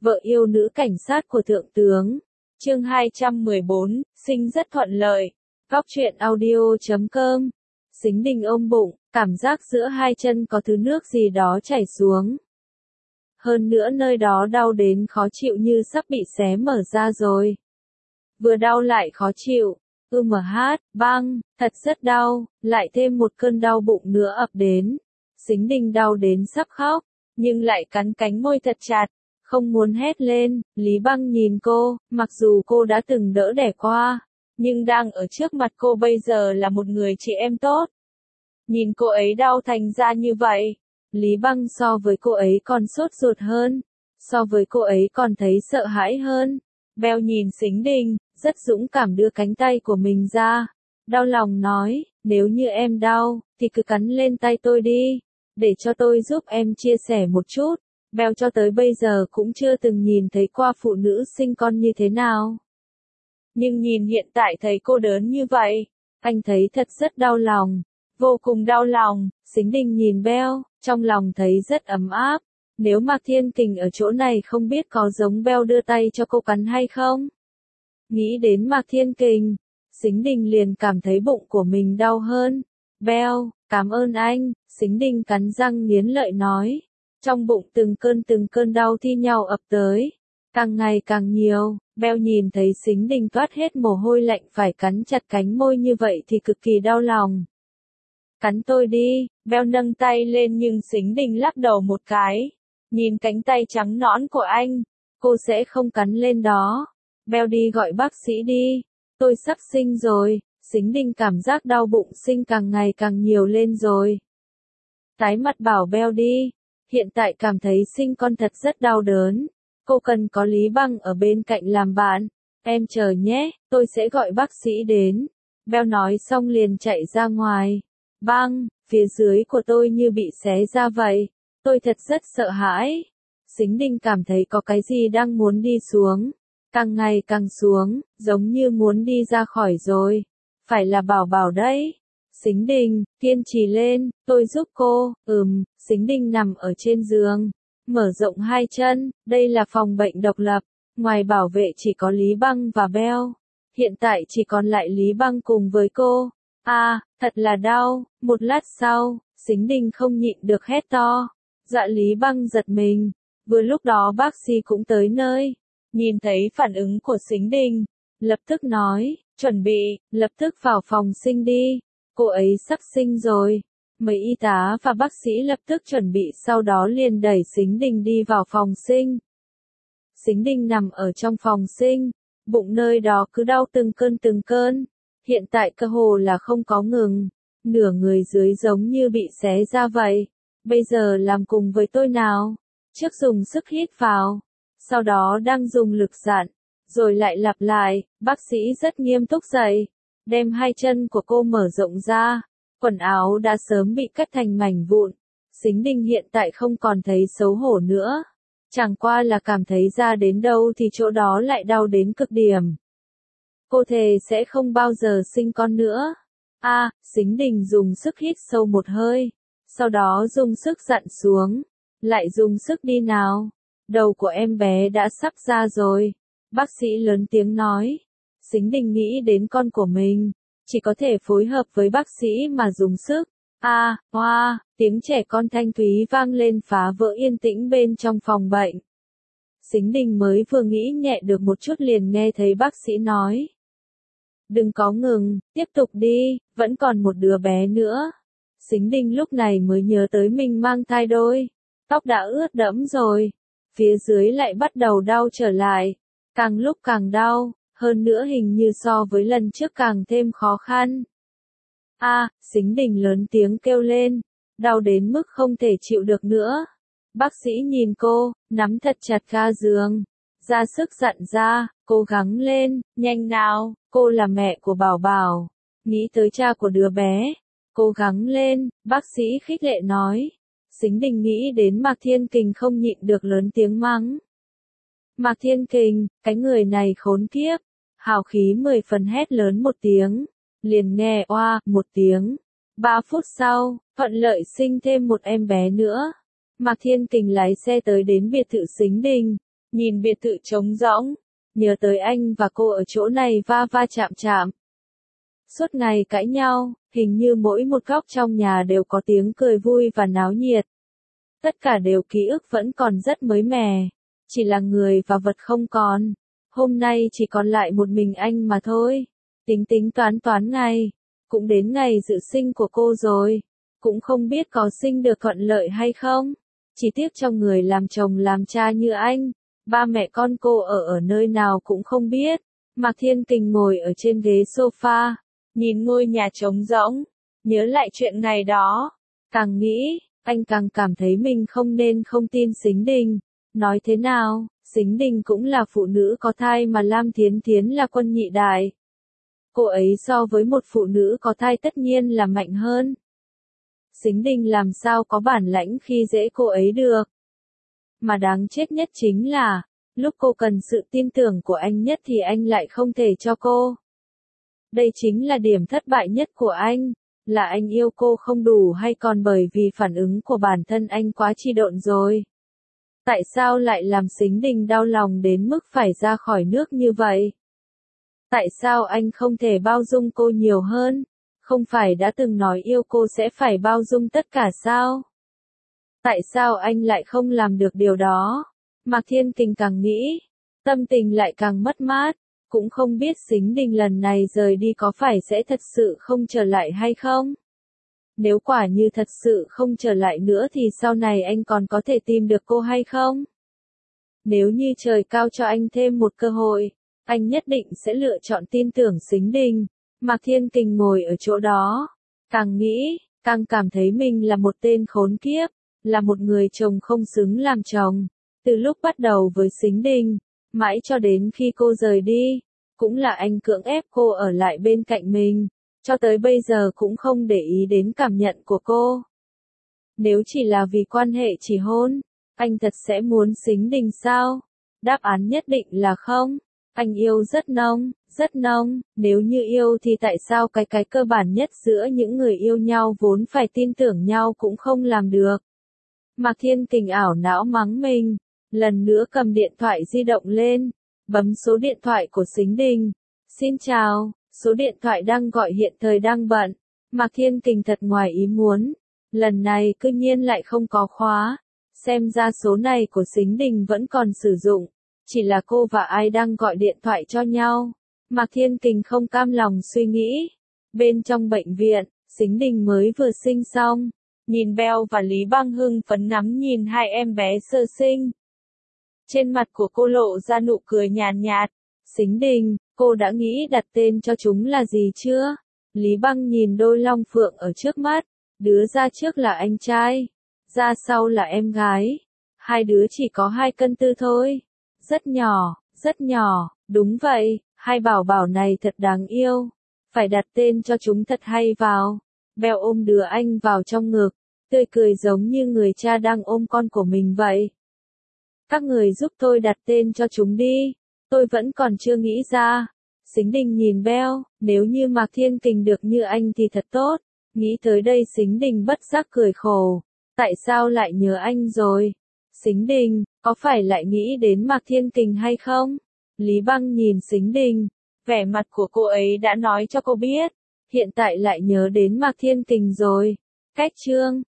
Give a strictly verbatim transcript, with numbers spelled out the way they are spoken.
vợ yêu nữ cảnh sát của thượng tướng. Chương hai trăm mười bốn, sinh rất thuận lợi. Góc truyện audio chấm com. Sính Đình ôm bụng, cảm giác giữa hai chân có thứ nước gì đó chảy xuống. Hơn nữa nơi đó đau đến khó chịu như sắp bị xé mở ra rồi. Vừa đau lại khó chịu, ư mờ hát, băng, thật rất đau, lại thêm một cơn đau bụng nữa ập đến. Sính Đình đau đến sắp khóc, nhưng lại cắn cánh môi thật chặt, không muốn hét lên. Lý Băng nhìn cô, mặc dù cô đã từng đỡ đẻ qua, nhưng đang ở trước mặt cô bây giờ là một người chị em tốt. Nhìn cô ấy đau thành ra như vậy, Lý Băng so với cô ấy còn sốt ruột hơn, so với cô ấy còn thấy sợ hãi hơn. Beo nhìn Sính Đình, rất dũng cảm đưa cánh tay của mình ra, đau lòng nói, nếu như em đau, thì cứ cắn lên tay tôi đi, để cho tôi giúp em chia sẻ một chút. Beo cho tới bây giờ cũng chưa từng nhìn thấy qua phụ nữ sinh con như thế nào. Nhưng nhìn hiện tại thấy cô đớn như vậy, anh thấy thật rất đau lòng, vô cùng đau lòng. Sính Đình nhìn Beo, trong lòng thấy rất ấm áp. Nếu Mạc Thiên Kình ở chỗ này không biết có giống Beo đưa tay cho cô cắn hay không. Nghĩ đến Mạc Thiên Kình, Sính Đình liền cảm thấy bụng của mình đau hơn. Beo, cảm ơn anh, Sính Đình cắn răng nghiến lợi nói. Trong bụng từng cơn từng cơn đau thi nhau ập tới, càng ngày càng nhiều. Beo nhìn thấy Sính Đình toát hết mồ hôi lạnh phải cắn chặt cánh môi như vậy thì cực kỳ đau lòng. Cắn tôi đi, Beo nâng tay lên nhưng Sính Đình lắc đầu một cái. Nhìn cánh tay trắng nõn của anh, cô sẽ không cắn lên đó. Beo đi gọi bác sĩ đi, tôi sắp sinh rồi. Sính Đình cảm giác đau bụng sinh càng ngày càng nhiều lên rồi. Tái mặt bảo Beo đi, hiện tại cảm thấy sinh con thật rất đau đớn. Cô cần có Lý Băng ở bên cạnh làm bạn. Em chờ nhé, tôi sẽ gọi bác sĩ đến. Beo nói xong liền chạy ra ngoài. Băng, phía dưới của tôi như bị xé ra vậy. Tôi thật rất sợ hãi. Sính Đình cảm thấy có cái gì đang muốn đi xuống. Càng ngày càng xuống, giống như muốn đi ra khỏi rồi. Phải là Bảo Bảo đấy. Sính Đình, kiên trì lên, tôi giúp cô. Ừm, Sính Đình nằm ở trên giường, mở rộng hai chân. Đây là phòng bệnh độc lập, ngoài bảo vệ chỉ có Lý Băng và Beo. Hiện tại chỉ còn lại Lý Băng cùng với cô. À, thật là đau. Một lát sau, Sính Đình không nhịn được hét to. Dạ Lý Băng giật mình. Vừa lúc đó bác sĩ cũng tới nơi. Nhìn thấy phản ứng của Sính Đình, lập tức nói, chuẩn bị, lập tức vào phòng sinh đi. Cô ấy sắp sinh rồi. Mấy y tá và bác sĩ lập tức chuẩn bị, sau đó liền đẩy Sính Đình đi vào phòng sinh. Sính Đình nằm ở trong phòng sinh, bụng nơi đó cứ đau từng cơn từng cơn. Hiện tại cơ hồ là không có ngừng, nửa người dưới giống như bị xé ra vậy. Bây giờ làm cùng với tôi nào. Trước dùng sức hít vào, sau đó đang dùng lực dặn, rồi lại lặp lại. Bác sĩ rất nghiêm túc dậy, đem hai chân của cô mở rộng ra. Quần áo đã sớm bị cắt thành mảnh vụn. Sính Đình hiện tại không còn thấy xấu hổ nữa. Chẳng qua là cảm thấy ra đến đâu thì chỗ đó lại đau đến cực điểm. Cô thề sẽ không bao giờ sinh con nữa. A, à, Sính Đình dùng sức hít sâu một hơi. Sau đó dùng sức dặn xuống. Lại dùng sức đi nào. Đầu của em bé đã sắp ra rồi. Bác sĩ lớn tiếng nói. Sính Đình nghĩ đến con của mình. Chỉ có thể phối hợp với bác sĩ mà dùng sức. A, hoa, tiếng trẻ con thanh thúy vang lên phá vỡ yên tĩnh bên trong phòng bệnh. Sính Đình mới vừa nghĩ nhẹ được một chút liền nghe thấy bác sĩ nói. Đừng có ngừng, tiếp tục đi, vẫn còn một đứa bé nữa. Sính Đình lúc này mới nhớ tới mình mang thai đôi. Tóc đã ướt đẫm rồi. Phía dưới lại bắt đầu đau trở lại. Càng lúc càng đau. Hơn nữa hình như so với lần trước càng thêm khó khăn. A, à, Sính Đình lớn tiếng kêu lên, đau đến mức không thể chịu được nữa. Bác sĩ nhìn cô, nắm thật chặt ga giường, ra sức dặn ra, cố gắng lên, nhanh nào, cô là mẹ của Bảo Bảo, nghĩ tới cha của đứa bé, cố gắng lên, bác sĩ khích lệ nói. Sính Đình nghĩ đến Mạc Thiên Kình không nhịn được lớn tiếng mắng. Mạc Thiên Kình, cái người này khốn kiếp. Hào khí mười phần hét lớn một tiếng, liền nghe oa một tiếng. Ba phút sau, thuận lợi sinh thêm một em bé nữa. Mạc Thiên Kình lái xe tới đến biệt thự Sính Đình, nhìn biệt thự trống rỗng, nhớ tới anh và cô ở chỗ này va va chạm chạm. Suốt ngày cãi nhau, hình như mỗi một góc trong nhà đều có tiếng cười vui và náo nhiệt. Tất cả đều ký ức vẫn còn rất mới mẻ, chỉ là người và vật không còn. Hôm nay chỉ còn lại một mình anh mà thôi. Tính tính toán toán ngày, cũng đến ngày dự sinh của cô rồi, cũng không biết có sinh được thuận lợi hay không. Chỉ tiếc trong người làm chồng làm cha như anh, ba mẹ con cô ở ở nơi nào cũng không biết. Mạc Thiên Kình ngồi ở trên ghế sofa, nhìn ngôi nhà trống rỗng, nhớ lại chuyện ngày đó. Càng nghĩ, anh càng cảm thấy mình không nên không tin Sính Đình. Nói thế nào, Sính Đình cũng là phụ nữ có thai mà Lam Thiến Thiến là quân nhị đại. Cô ấy so với một phụ nữ có thai tất nhiên là mạnh hơn. Sính Đình làm sao có bản lãnh khi dễ cô ấy được. Mà đáng chết nhất chính là, lúc cô cần sự tin tưởng của anh nhất thì anh lại không thể cho cô. Đây chính là điểm thất bại nhất của anh, là anh yêu cô không đủ hay còn bởi vì phản ứng của bản thân anh quá chi độn rồi. Tại sao lại làm Sính Đình đau lòng đến mức phải ra khỏi nước như vậy? Tại sao anh không thể bao dung cô nhiều hơn? Không phải đã từng nói yêu cô sẽ phải bao dung tất cả sao? Tại sao anh lại không làm được điều đó? Mạc Thiên Kình càng nghĩ, tâm tình lại càng mất mát, cũng không biết Sính Đình lần này rời đi có phải sẽ thật sự không trở lại hay không? Nếu quả như thật sự không trở lại nữa thì sau này anh còn có thể tìm được cô hay không? Nếu như trời cao cho anh thêm một cơ hội, anh nhất định sẽ lựa chọn tin tưởng Sính Đình. Mạc Thiên Kình ngồi ở chỗ đó, càng nghĩ, càng cảm thấy mình là một tên khốn kiếp, là một người chồng không xứng làm chồng. Từ lúc bắt đầu với Sính Đình, mãi cho đến khi cô rời đi, cũng là anh cưỡng ép cô ở lại bên cạnh mình, cho tới bây giờ cũng không để ý đến cảm nhận của cô. Nếu chỉ là vì quan hệ chỉ hôn, anh thật sẽ muốn Sính Đình sao? Đáp án nhất định là không. Anh yêu rất nông, rất nông, nếu như yêu thì tại sao cái cái cơ bản nhất giữa những người yêu nhau vốn phải tin tưởng nhau cũng không làm được. Mạc Thiên Kình ảo não mắng mình, lần nữa cầm điện thoại di động lên, bấm số điện thoại của Sính Đình. Xin chào, số điện thoại đang gọi hiện thời đang bận. Mạc Thiên Kình thật ngoài ý muốn, lần này cư nhiên lại không có khóa, xem ra số này của Sính Đình vẫn còn sử dụng. Chỉ là cô và ai đang gọi điện thoại cho nhau. Mạc Thiên Kình không cam lòng suy nghĩ. Bên trong bệnh viện, Sính Đình mới vừa sinh xong. Nhìn Beo và Lý Băng hưng phấn ngắm nhìn hai em bé sơ sinh. Trên mặt của cô lộ ra nụ cười nhàn nhạt. Sính Đình, cô đã nghĩ đặt tên cho chúng là gì chưa? Lý Băng nhìn đôi long phượng ở trước mắt. Đứa ra trước là anh trai, ra sau là em gái. Hai đứa chỉ có hai cân tư thôi. Rất nhỏ, rất nhỏ, đúng vậy, hai bảo bảo này thật đáng yêu. Phải đặt tên cho chúng thật hay vào. Beo ôm đứa anh vào trong ngực, tươi cười giống như người cha đang ôm con của mình vậy. Các người giúp tôi đặt tên cho chúng đi, tôi vẫn còn chưa nghĩ ra. Sính Đình nhìn Beo, nếu như Mạc Thiên Kình được như anh thì thật tốt. Nghĩ tới đây Sính Đình bất giác cười khổ. Tại sao lại nhớ anh rồi? Sính Đình, có phải lại nghĩ đến Mạc Thiên Kình hay không? Lý Băng nhìn Sính Đình, vẻ mặt của cô ấy đã nói cho cô biết, hiện tại lại nhớ đến Mạc Thiên Kình rồi. Cách chương